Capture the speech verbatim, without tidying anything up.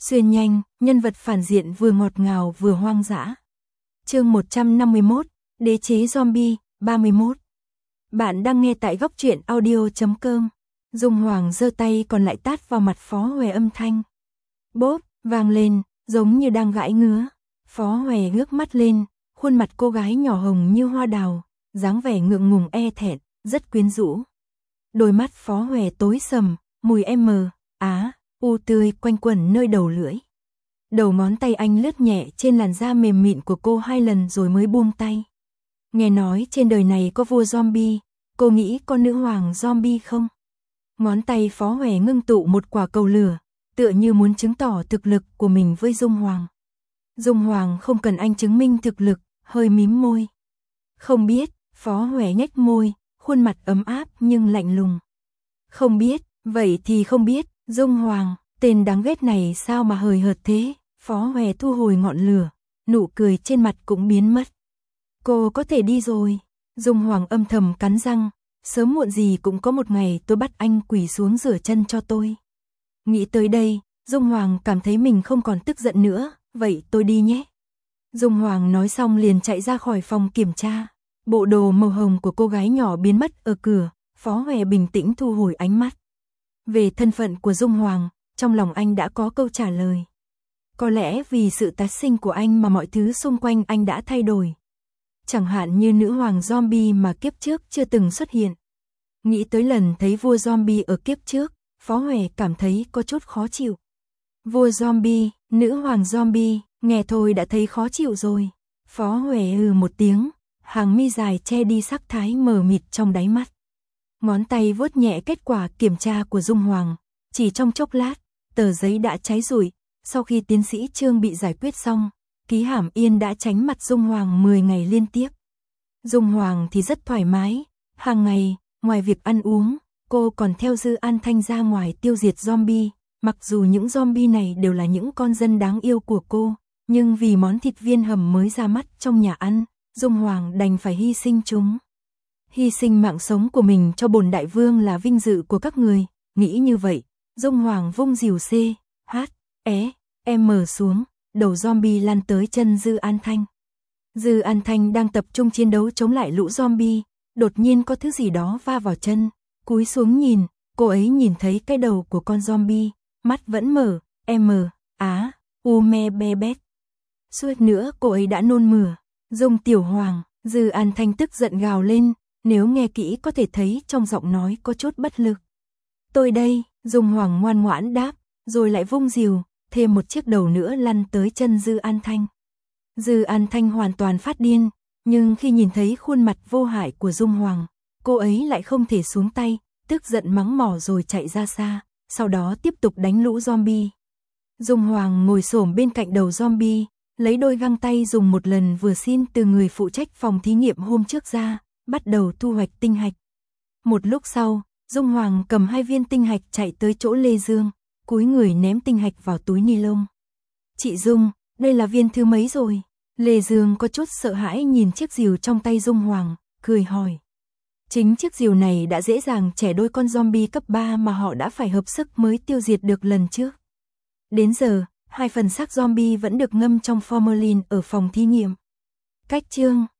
Xuyên nhanh, nhân vật phản diện vừa ngọt ngào vừa hoang dã. Chương một trăm năm mươi mốt, Đế chế zombie, ba mươi mốt. Bạn đang nghe tại góc truyện audio chấm com. Dung Hoàng giơ tay còn lại tát vào mặt Phó Hòe, âm thanh bốp vang lên, giống như đang gãi ngứa. Phó Hòe ngước mắt lên, khuôn mặt cô gái nhỏ hồng như hoa đào, dáng vẻ ngượng ngùng e thẹn, rất quyến rũ. Đôi mắt Phó Hòe tối sầm, mùi M, á, u tươi quanh quẩn nơi đầu lưỡi. Đầu ngón tay anh lướt nhẹ trên làn da mềm mịn của cô hai lần rồi mới buông tay. Nghe nói trên đời này có vua zombie, cô nghĩ có nữ hoàng zombie không? Ngón tay Phó Hòe ngưng tụ một quả cầu lửa, tựa như muốn chứng tỏ thực lực của mình với Dung Hoàng. Dung Hoàng không cần anh chứng minh thực lực, hơi mím môi. Không biết, Phó Hòe nhếch môi, khuôn mặt ấm áp nhưng lạnh lùng. Không biết, vậy thì không biết, Dung Hoàng, tên đáng ghét này sao mà hời hợt thế? Phó Hòe thu hồi ngọn lửa, nụ cười trên mặt cũng biến mất. Cô có thể đi rồi. Dung Hoàng âm thầm cắn răng, sớm muộn gì cũng có một ngày tôi bắt anh quỳ xuống rửa chân cho tôi. Nghĩ tới đây, Dung Hoàng cảm thấy mình không còn tức giận nữa, vậy tôi đi nhé. Dung Hoàng nói xong liền chạy ra khỏi phòng kiểm tra. Bộ đồ màu hồng của cô gái nhỏ biến mất ở cửa, Phó Hòe bình tĩnh thu hồi ánh mắt. Về thân phận của Dung Hoàng, trong lòng anh đã có câu trả lời. Có lẽ vì sự tái sinh của anh mà mọi thứ xung quanh anh đã thay đổi. Chẳng hạn như nữ hoàng zombie mà kiếp trước chưa từng xuất hiện. Nghĩ tới lần thấy vua zombie ở kiếp trước, Phó Hòe cảm thấy có chút khó chịu. Vua zombie, nữ hoàng zombie, nghe thôi đã thấy khó chịu rồi. Phó Hòe ừ một tiếng, hàng mi dài che đi sắc thái mờ mịt trong đáy mắt. Ngón tay vuốt nhẹ kết quả kiểm tra của Dung Hoàng, chỉ trong chốc lát, tờ giấy đã cháy rụi. Sau khi tiến sĩ Trương bị giải quyết xong, Ký Hàm Yên đã tránh mặt Dung Hoàng mười ngày liên tiếp. Dung Hoàng thì rất thoải mái, hàng ngày, ngoài việc ăn uống, cô còn theo Dư An Thanh ra ngoài tiêu diệt zombie. Mặc dù những zombie này đều là những con dân đáng yêu của cô, nhưng vì món thịt viên hầm mới ra mắt trong nhà ăn, Dung Hoàng đành phải hy sinh chúng. Hy sinh mạng sống của mình cho bổn đại vương là vinh dự của các người, nghĩ như vậy, Dung Hoàng vung rìu C, H, E, M xuống, đầu zombie lăn tới chân Dư An Thanh. Dư An Thanh đang tập trung chiến đấu chống lại lũ zombie, đột nhiên có thứ gì đó va vào chân, cúi xuống nhìn, cô ấy nhìn thấy cái đầu của con zombie, mắt vẫn mở, M, á, u me be bét. Suýt nữa cô ấy đã nôn mửa. Dung Tiểu Hoàng, Dư An Thanh tức giận gào lên, nếu nghe kỹ có thể thấy trong giọng nói có chút bất lực. Tôi đây, Dung Hoàng ngoan ngoãn đáp, rồi lại vung rìu, thêm một chiếc đầu nữa lăn tới chân Dư An Thanh. Dư An Thanh hoàn toàn phát điên, nhưng khi nhìn thấy khuôn mặt vô hại của Dung Hoàng, cô ấy lại không thể xuống tay, tức giận mắng mỏ rồi chạy ra xa, sau đó tiếp tục đánh lũ zombie. Dung Hoàng ngồi xổm bên cạnh đầu zombie, lấy đôi găng tay dùng một lần vừa xin từ người phụ trách phòng thí nghiệm hôm trước ra, bắt đầu thu hoạch tinh hạch. Một lúc sau, Dung Hoàng cầm hai viên tinh hạch chạy tới chỗ Lê Dương, cúi người ném tinh hạch vào túi ni lông. Chị Dung, đây là viên thứ mấy rồi? Lê Dương có chút sợ hãi nhìn chiếc rìu trong tay Dung Hoàng, cười hỏi. Chính chiếc rìu này đã dễ dàng chẻ đôi con zombie cấp ba mà họ đã phải hợp sức mới tiêu diệt được lần trước. Đến giờ, hai phần xác zombie vẫn được ngâm trong formalin ở phòng thí nghiệm. Cách chương